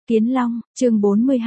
Kiến Long, chương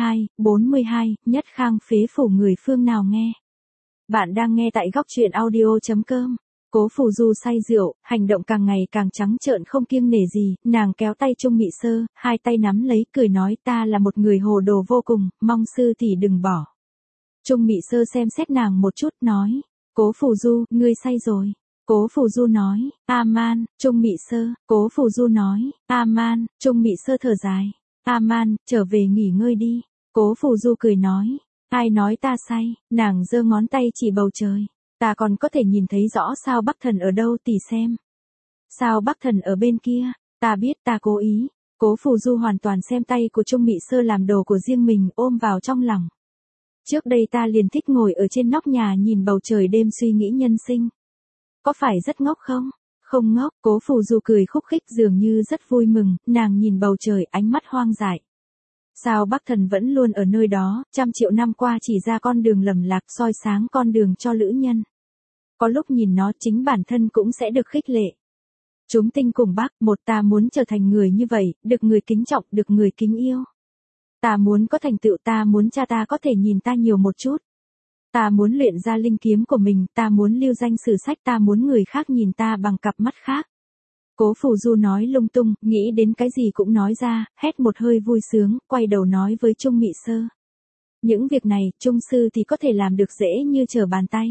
42, nhất khang phế phủ người phương nào nghe. Bạn đang nghe tại góc truyện audio.com. Cố Phù Du say rượu, hành động càng ngày càng trắng trợn không kiêng nể gì, nàng kéo tay Trung Mị Sơ, hai tay nắm lấy cười nói ta là một người hồ đồ vô cùng, mong sư tỷ đừng bỏ. Trung Mị Sơ xem xét nàng một chút nói, Cố Phù Du, ngươi say rồi. Cố Phù Du nói, Aman, Trung Mị Sơ, Cố Phù Du nói, Aman, Trung Mị Sơ thở dài. Aman, trở về nghỉ ngơi đi. Cố Phù Du cười nói, ai nói ta say, nàng giơ ngón tay chỉ bầu trời. Ta còn có thể nhìn thấy rõ sao Bắc Thần ở đâu tỷ xem. Sao Bắc Thần ở bên kia, ta biết ta cố ý. Cố Phù Du hoàn toàn xem tay của Trung Mị Sơ làm đồ của riêng mình ôm vào trong lòng. Trước đây ta liền thích ngồi ở trên nóc nhà nhìn bầu trời đêm suy nghĩ nhân sinh. Có phải rất ngốc không? Không ngốc, Cố Phù Du cười khúc khích dường như rất vui mừng, nàng nhìn bầu trời ánh mắt hoang dại. Sao Bắc Thần vẫn luôn ở nơi đó, trăm triệu năm qua chỉ ra con đường lầm lạc soi sáng con đường cho lữ nhân. Có lúc nhìn nó chính bản thân cũng sẽ được khích lệ. Chúng tinh cùng bác, một ta muốn trở thành người như vậy, được người kính trọng, được người kính yêu. Ta muốn có thành tựu, ta muốn cha ta có thể nhìn ta nhiều một chút. Ta muốn luyện ra linh kiếm của mình, ta muốn lưu danh sử sách, ta muốn người khác nhìn ta bằng cặp mắt khác. Cố Phù Du nói lung tung, nghĩ đến cái gì cũng nói ra, hét một hơi vui sướng, quay đầu nói với Trung Mị Sơ. Những việc này, Trung sư thì có thể làm được dễ như trở bàn tay.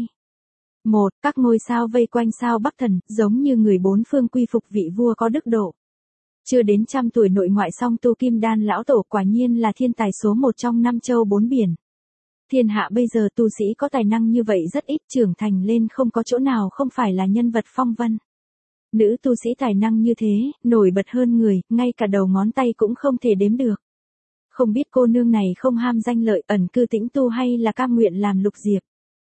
Các ngôi sao vây quanh sao Bắc Thần, giống như người bốn phương quy phục vị vua có đức độ. Chưa đến 100 tuổi nội ngoại song tu kim đan lão tổ quả nhiên là thiên tài số 1 trong 5 châu 4 biển. Thiên hạ bây giờ tu sĩ có tài năng như vậy rất ít, trưởng thành lên không có chỗ nào không phải là nhân vật phong vân. Nữ tu sĩ tài năng như thế, nổi bật hơn người, ngay cả đầu ngón tay cũng không thể đếm được. Không biết cô nương này không ham danh lợi ẩn cư tĩnh tu hay là cam nguyện làm lục diệp.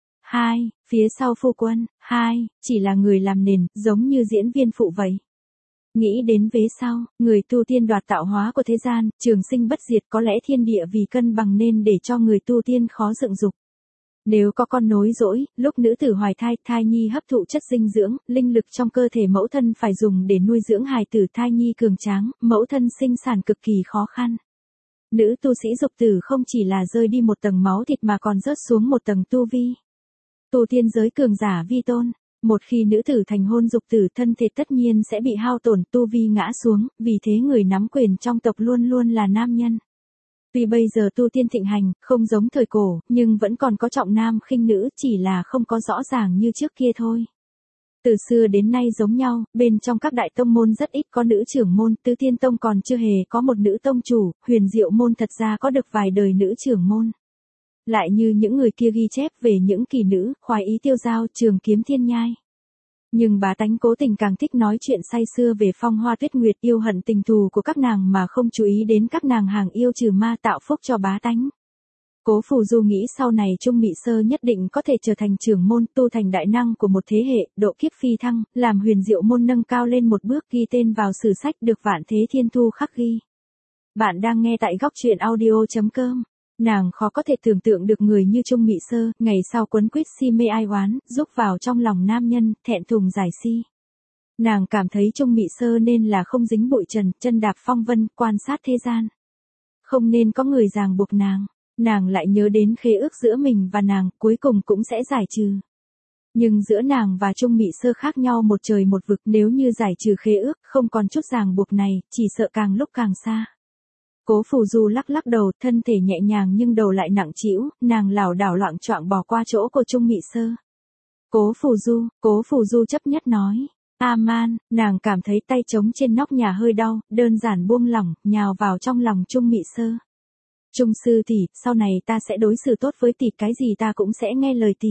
2. Phía sau phu quân. 2. Chỉ là người làm nền, giống như diễn viên phụ vậy. Nghĩ đến vế sau, người tu tiên đoạt tạo hóa của thế gian, trường sinh bất diệt, có lẽ thiên địa vì cân bằng nên để cho người tu tiên khó dựng dục. Nếu có con nối dỗi, lúc nữ tử hoài thai, thai nhi hấp thụ chất dinh dưỡng, linh lực trong cơ thể mẫu thân phải dùng để nuôi dưỡng hài tử, thai nhi cường tráng, mẫu thân sinh sản cực kỳ khó khăn. Nữ tu sĩ dục tử không chỉ là rơi đi một tầng máu thịt mà còn rớt xuống một tầng tu vi. Tu tiên giới cường giả vi tôn. Một khi nữ tử thành hôn dục tử, thân thể tất nhiên sẽ bị hao tổn, tu vi ngã xuống, vì thế người nắm quyền trong tộc luôn luôn là nam nhân. Tuy bây giờ tu tiên thịnh hành, không giống thời cổ, nhưng vẫn còn có trọng nam khinh nữ, chỉ là không có rõ ràng như trước kia thôi. Từ xưa đến nay giống nhau, bên trong các đại tông môn rất ít có nữ trưởng môn, Tứ Tiên Tông còn chưa hề có một nữ tông chủ, Huyền Diệu môn thật ra có được vài đời nữ trưởng môn. Lại như những người kia ghi chép về những kỳ nữ, khoái ý tiêu giao, trường kiếm thiên nhai. Nhưng bá tánh cố tình càng thích nói chuyện say sưa về phong hoa tuyết nguyệt, yêu hận tình thù của các nàng mà không chú ý đến các nàng hàng yêu trừ ma tạo phúc cho bá tánh. Cố Phù Du nghĩ sau này Trung Mị Sơ nhất định có thể trở thành trưởng môn, tu thành đại năng của một thế hệ, độ kiếp phi thăng, làm Huyền Diệu môn nâng cao lên một bước, ghi tên vào sử sách, được vạn thế thiên thu khắc ghi. Bạn đang nghe tại góc truyện audio.com. Nàng khó có thể tưởng tượng được người như Trung Mị Sơ, ngày sau quấn quýt si mê ai oán, rúc vào trong lòng nam nhân, thẹn thùng giải si. Nàng cảm thấy Trung Mị Sơ nên là không dính bụi trần, chân đạp phong vân, quan sát thế gian. Không nên có người ràng buộc nàng. Nàng lại nhớ đến khế ước giữa mình và nàng, cuối cùng cũng sẽ giải trừ. Nhưng giữa nàng và Trung Mị Sơ khác nhau một trời một vực, nếu như giải trừ khế ước, không còn chút ràng buộc này, chỉ sợ càng lúc càng xa. Cố Phù Du lắc lắc đầu, thân thể nhẹ nhàng nhưng đầu lại nặng trĩu, nàng lảo đảo loạng choạng bỏ qua chỗ của Trung Mị Sơ. Cố Phù Du chấp nhất nói, Aman, nàng cảm thấy tay trống trên nóc nhà hơi đau, đơn giản buông lỏng, nhào vào trong lòng Trung Mị Sơ. Trung sư tỷ, sau này ta sẽ đối xử tốt với tỷ, cái gì ta cũng sẽ nghe lời tỷ.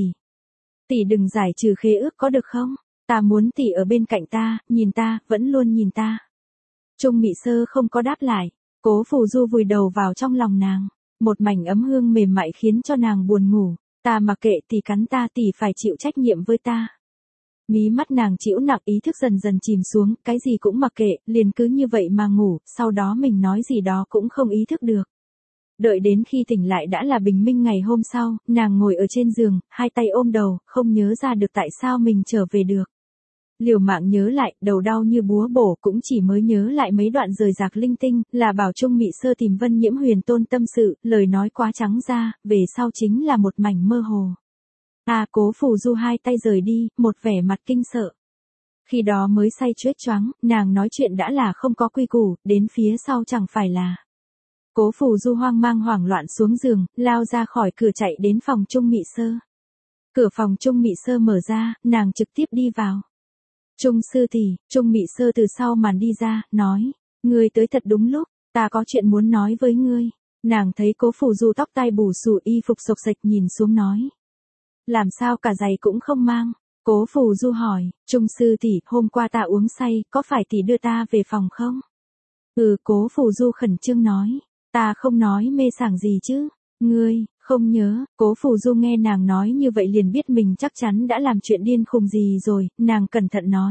Tỷ đừng giải trừ khế ước có được không? Ta muốn tỷ ở bên cạnh ta, nhìn ta, vẫn luôn nhìn ta. Trung Mị Sơ không có đáp lại. Cố Phù Du vùi đầu vào trong lòng nàng, một mảnh ấm hương mềm mại khiến cho nàng buồn ngủ. Ta mặc kệ tỷ cắn ta, tỷ phải chịu trách nhiệm với ta. Mí mắt nàng chịu nặng, ý thức dần dần chìm xuống, cái gì cũng mặc kệ, liền cứ như vậy mà ngủ, sau đó mình nói gì đó cũng không ý thức được. Đợi đến khi tỉnh lại đã là bình minh ngày hôm sau, nàng ngồi ở trên giường, hai tay ôm đầu, không nhớ ra được tại sao mình trở về được. Liều mạng nhớ lại, đầu đau như búa bổ, cũng chỉ mới nhớ lại mấy đoạn rời rạc linh tinh, là bảo Trung Mị Sơ tìm Vân Nhiễm Huyền Tôn tâm sự, lời nói quá trắng ra, về sau chính là một mảnh mơ hồ. Cố Phù Du hai tay rời đi, một vẻ mặt kinh sợ. Khi đó mới say choét choáng, nàng nói chuyện đã là không có quy củ, đến phía sau chẳng phải là. Cố Phù Du hoang mang hoảng loạn xuống giường, lao ra khỏi cửa chạy đến phòng Trung Mị Sơ. Cửa phòng Trung Mị Sơ mở ra, nàng trực tiếp đi vào. Trung sư tỷ, Trung Mị Sơ từ sau màn đi ra, nói, ngươi tới thật đúng lúc, ta có chuyện muốn nói với ngươi. Nàng thấy Cố Phù Du tóc tai bù xù y phục xộc xệch nhìn xuống nói. Làm sao cả giày cũng không mang? Cố Phù Du hỏi, Trung sư tỷ, hôm qua ta uống say, có phải tỷ đưa ta về phòng không? Cố Phù Du khẩn trương nói, ta không nói mê sảng gì chứ, ngươi, không nhớ. Cố Phù Du nghe nàng nói như vậy liền biết mình chắc chắn đã làm chuyện điên khùng gì rồi, nàng cẩn thận nói.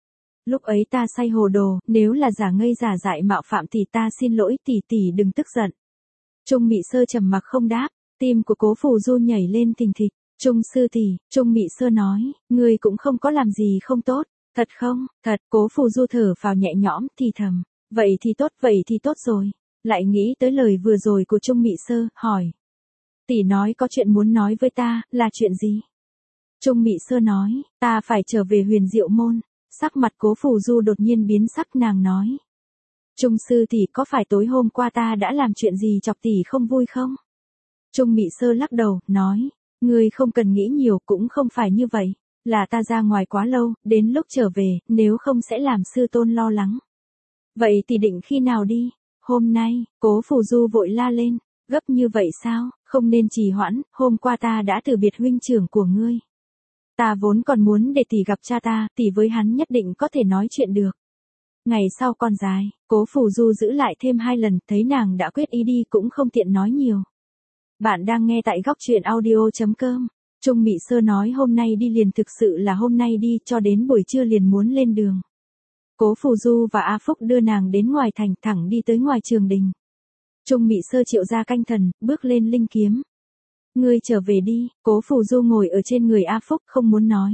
Lúc ấy ta say hồ đồ, nếu là giả ngây giả dại mạo phạm thì ta xin lỗi tỷ tỷ đừng tức giận. Trung Mị Sơ trầm mặc không đáp, tim của Cố Phù Du nhảy lên thình thịch. Trung sư tỷ, Trung Mị Sơ nói, ngươi cũng không có làm gì không tốt, thật không? Thật. Cố Phù Du thở phào nhẹ nhõm, thì thầm, vậy thì tốt rồi. Lại nghĩ tới lời vừa rồi của Trung Mị Sơ, hỏi. Tỷ nói có chuyện muốn nói với ta, là chuyện gì? Trung Mị Sơ nói, ta phải trở về Huyền Diệu Môn. Sắc mặt Cố Phù Du đột nhiên biến sắc, nàng nói. Trung sư tỷ, có phải tối hôm qua ta đã làm chuyện gì chọc tỷ không vui không? Trung Mị Sơ lắc đầu, nói. Ngươi không cần nghĩ nhiều, cũng không phải như vậy, là ta ra ngoài quá lâu, đến lúc trở về, nếu không sẽ làm sư tôn lo lắng. Vậy thì định khi nào đi? Hôm nay. Cố Phù Du vội la lên, gấp như vậy sao, không nên trì hoãn, hôm qua ta đã từ biệt huynh trưởng của ngươi. Ta vốn còn muốn để tỷ gặp cha ta, tỷ với hắn nhất định có thể nói chuyện được. Ngày sau còn dài, Cố Phù Du giữ lại thêm 2 lần, thấy nàng đã quyết ý đi cũng không tiện nói nhiều. Bạn đang nghe tại góc truyện audio.com. Trung Mị Sơ nói hôm nay đi liền thực sự là hôm nay đi, cho đến buổi trưa liền muốn lên đường. Cố Phù Du và A Phúc đưa nàng đến ngoài thành, thẳng đi tới ngoài trường đình. Trung Mị Sơ triệu ra canh thần, bước lên linh kiếm. Ngươi trở về đi. Cố Phù Du ngồi ở trên người A Phúc, không muốn nói.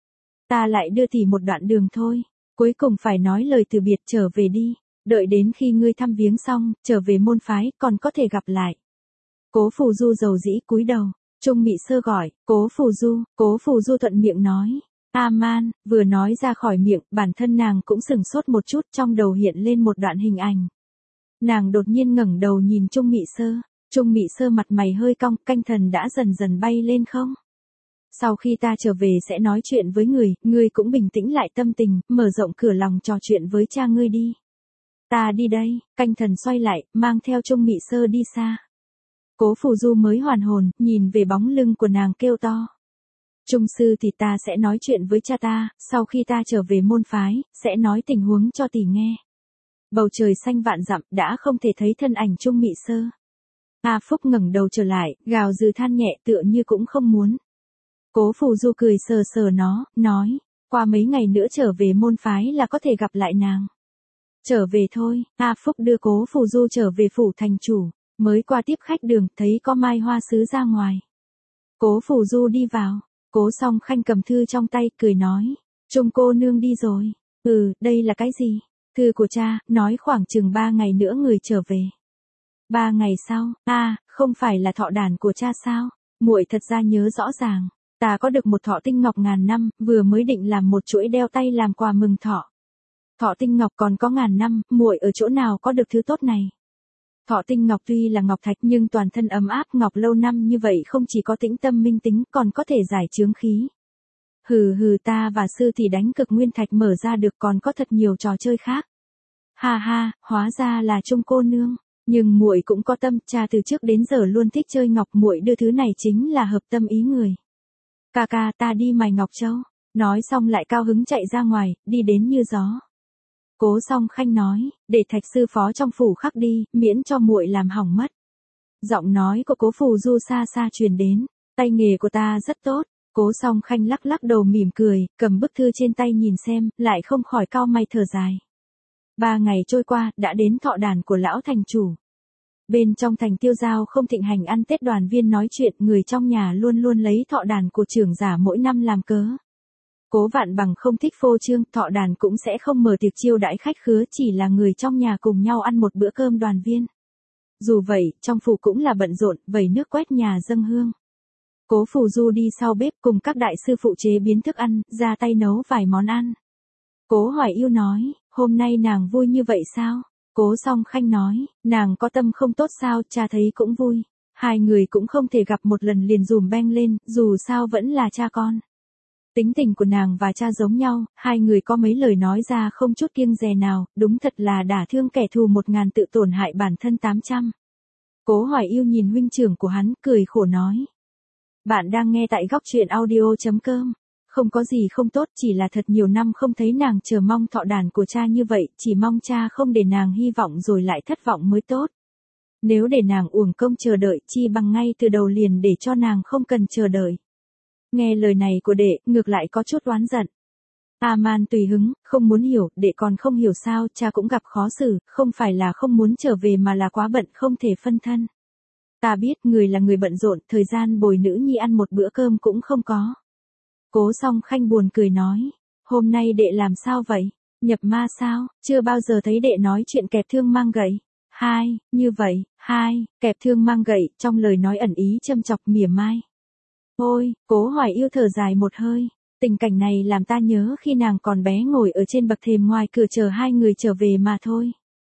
Ta lại đưa tỷ một đoạn đường thôi. Cuối cùng phải nói lời từ biệt, trở về đi. Đợi đến khi ngươi thăm viếng xong, trở về môn phái, còn có thể gặp lại. Cố Phù Du dầu dĩ cúi đầu. Trung Mị Sơ gọi, Cố Phù Du thuận miệng nói. Aman, vừa nói ra khỏi miệng, bản thân nàng cũng sừng sốt một chút, trong đầu hiện lên một đoạn hình ảnh. Nàng đột nhiên ngẩng đầu nhìn Trung Mị Sơ. Trung Mị Sơ mặt mày hơi cong, canh thần đã dần dần bay lên không? Sau khi ta trở về sẽ nói chuyện với ngươi cũng bình tĩnh lại tâm tình, mở rộng cửa lòng trò chuyện với cha ngươi đi. Ta đi đây. Canh thần xoay lại, mang theo Trung Mị Sơ đi xa. Cố Phù Du mới hoàn hồn, nhìn về bóng lưng của nàng kêu to. Trung sư thì ta sẽ nói chuyện với cha ta, sau khi ta trở về môn phái, sẽ nói tình huống cho tỷ nghe. Bầu trời xanh vạn dặm, đã không thể thấy thân ảnh Trung Mị Sơ. A Phúc ngẩng đầu trở lại, gào dừ than nhẹ tựa như cũng không muốn. Cố Phù Du cười sờ sờ nó, nói, qua mấy ngày nữa trở về môn phái là có thể gặp lại nàng. Trở về thôi. A Phúc đưa Cố Phù Du trở về phủ thành chủ. Mới qua tiếp khách đường, thấy có Mai Hoa Sứ ra ngoài. Cố Phù Du đi vào. Cố Song Khanh cầm thư trong tay, cười nói. Trung cô nương đi rồi. Đây là cái gì? Thư của cha, nói khoảng chừng 3 ngày nữa người trở về. 3 ngày sau, không phải là thọ đản của cha sao? Muội thật ra nhớ rõ ràng. Ta có được một thọ tinh ngọc ngàn năm, vừa mới định làm một chuỗi đeo tay làm quà mừng thọ. Thọ tinh ngọc còn có ngàn năm, muội ở chỗ nào có được thứ tốt này? Thọ tinh ngọc tuy là ngọc thạch nhưng toàn thân ấm áp, ngọc lâu năm như vậy không chỉ có tĩnh tâm minh tính, còn có thể giải chướng khí. Ta và sư thì đánh cực nguyên thạch mở ra được, còn có thật nhiều trò chơi khác. Ha, hóa ra là Trung cô nương, nhưng muội cũng có tâm, cha từ trước đến giờ luôn thích chơi ngọc, muội đưa thứ này chính là hợp tâm ý người. Ca ca, ta đi mài ngọc châu. Nói xong lại cao hứng chạy ra ngoài, đi đến như gió. Cố Song Khanh nói, để Thạch sư phó trong phủ khắc đi, miễn cho muội làm hỏng mất. Giọng nói của Cố Phù Du xa xa truyền đến, tay nghề của ta rất tốt. Cố Song Khanh lắc lắc đầu mỉm cười, cầm bức thư trên tay nhìn xem, lại không khỏi cau mày thở dài. 3 ngày trôi qua, đã đến thọ đản của lão thành chủ. Bên trong thành Tiêu Giao không thịnh hành ăn Tết, đoàn viên nói chuyện, người trong nhà luôn luôn lấy thọ đản của trưởng giả mỗi năm làm cớ. Cố Vạn Bằng không thích phô trương, thọ đàn cũng sẽ không mở tiệc chiêu đãi khách khứa, chỉ là người trong nhà cùng nhau ăn một bữa cơm đoàn viên. Dù vậy, trong phủ cũng là bận rộn, vẩy nước quét nhà dâng hương. Cố Phù Du đi sau bếp cùng các đại sư phụ chế biến thức ăn, ra tay nấu vài món ăn. Cố Hoài Yêu nói, hôm nay nàng vui như vậy sao? Cố Song Khanh nói, nàng có tâm không tốt sao, cha thấy cũng vui. Hai người cũng không thể gặp một lần liền dùm beng lên, dù sao vẫn là cha con. Tính tình của nàng và cha giống nhau, hai người có mấy lời nói ra không chút kiêng dè nào, đúng thật là đả thương kẻ thù 1000 tự tổn hại bản thân 800. Cố Hoài Yêu nhìn huynh trưởng của hắn, cười khổ nói. Bạn đang nghe tại góc truyện audio.com. Không có gì không tốt, chỉ là thật nhiều năm không thấy nàng chờ mong thọ đàn của cha như vậy, chỉ mong cha không để nàng hy vọng rồi lại thất vọng mới tốt. Nếu để nàng uổng công chờ đợi, chi bằng ngay từ đầu liền để cho nàng không cần chờ đợi. Nghe lời này của đệ, ngược lại có chút oán giận. A-man tùy hứng, không muốn hiểu, đệ còn không hiểu sao, cha cũng gặp khó xử, không phải là không muốn trở về mà là quá bận không thể phân thân. Ta biết người là người bận rộn, thời gian bồi nữ nhi ăn một bữa cơm cũng không có. Cố Song Khanh buồn cười nói, hôm nay đệ làm sao vậy? Nhập ma sao? Chưa bao giờ thấy đệ nói chuyện kẹp thương mang gậy. Như vậy, kẹp thương mang gậy, trong lời nói ẩn ý châm chọc mỉa mai. Ôi, Cố Hoài Yêu thở dài một hơi, tình cảnh này làm ta nhớ khi nàng còn bé ngồi ở trên bậc thềm ngoài cửa chờ hai người trở về mà thôi.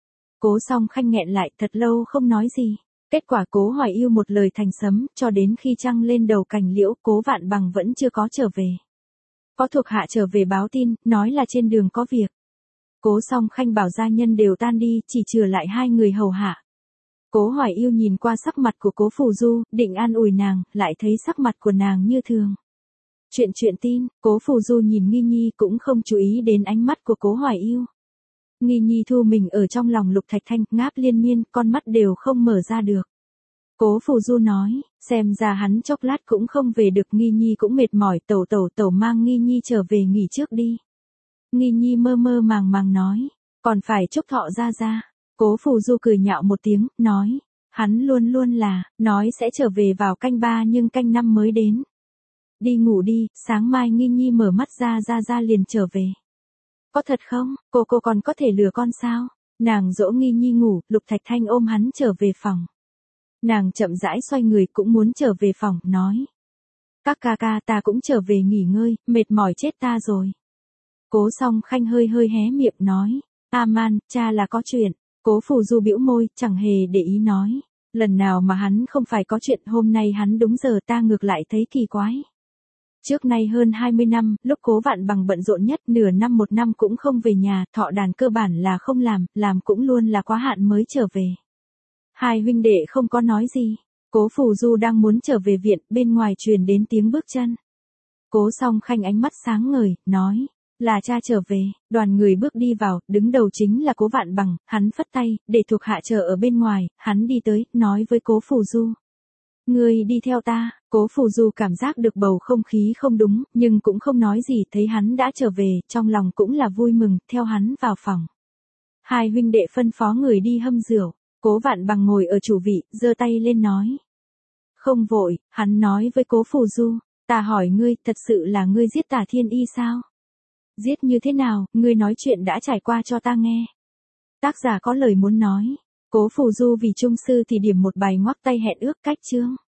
Cố Song Khanh nghẹn lại thật lâu không nói gì. Kết quả Cố Hoài Yêu một lời thành sấm, cho đến khi trăng lên đầu cành liễu, Cố Vạn Bằng vẫn chưa có trở về. Có thuộc hạ trở về báo tin, nói là trên đường có việc. Cố Song Khanh bảo gia nhân đều tan đi, chỉ trừ lại hai người hầu hạ. Cố Hoài Yêu nhìn qua sắc mặt của Cố Phù Du, định an ủi nàng, lại thấy sắc mặt của nàng như thường. Chuyện tin, Cố Phù Du nhìn Nghi Nhi cũng không chú ý đến ánh mắt của Cố Hoài Yêu. Nghi Nhi thu mình ở trong lòng Lục Thạch Thanh, ngáp liên miên, con mắt đều không mở ra được. Cố Phù Du nói, xem ra hắn chốc lát cũng không về được, Nghi Nhi cũng mệt mỏi, tẩu mang Nghi Nhi trở về nghỉ trước đi. Nghi Nhi mơ màng nói, còn phải chúc thọ ra. Cố Phù Du cười nhạo một tiếng, nói, hắn luôn là, nói sẽ trở về vào canh 3 nhưng canh 5 mới đến. Đi ngủ đi, sáng mai Nghi Nhi mở mắt ra liền trở về. Có thật không, cô còn có thể lừa con sao? Nàng dỗ Nghi Nhi ngủ, Lục Thạch Thanh ôm hắn trở về phòng. Nàng chậm rãi xoay người cũng muốn trở về phòng, nói. Các ca ta cũng trở về nghỉ ngơi, mệt mỏi chết ta rồi. Cố Song Khanh hơi hé miệng nói. A-man, cha là có chuyện. Cố Phù Du bĩu môi, chẳng hề để ý nói. Lần nào mà hắn không phải có chuyện, hôm nay hắn đúng giờ, ta ngược lại thấy kỳ quái. Trước nay hơn 20 năm, lúc Cố Vạn Bằng bận rộn nhất, nửa năm một năm cũng không về nhà, thọ đàn cơ bản là không làm cũng luôn là quá hạn mới trở về. Hai huynh đệ không có nói gì. Cố Phù Du đang muốn trở về viện, bên ngoài truyền đến tiếng bước chân. Cố Song Khanh ánh mắt sáng ngời, nói, là cha trở về. Đoàn người bước đi vào, đứng đầu chính là Cố Vạn Bằng, hắn phất tay, để thuộc hạ chờ ở bên ngoài, hắn đi tới, nói với Cố Phù Du. Ngươi đi theo ta. Cố Phù Du cảm giác được bầu không khí không đúng, nhưng cũng không nói gì, thấy hắn đã trở về, trong lòng cũng là vui mừng, theo hắn vào phòng. Hai huynh đệ phân phó người đi hâm rượu. Cố Vạn Bằng ngồi ở chủ vị, giơ tay lên nói. Không vội, hắn nói với Cố Phù Du, ta hỏi ngươi, thật sự là ngươi giết Tả Thiên Y sao? Giết như thế nào, ngươi nói chuyện đã trải qua cho ta nghe. Tác giả có lời muốn nói. Cố Phù Du vì trung sư thì điểm một bài ngoắc tay hẹn ước cách chương.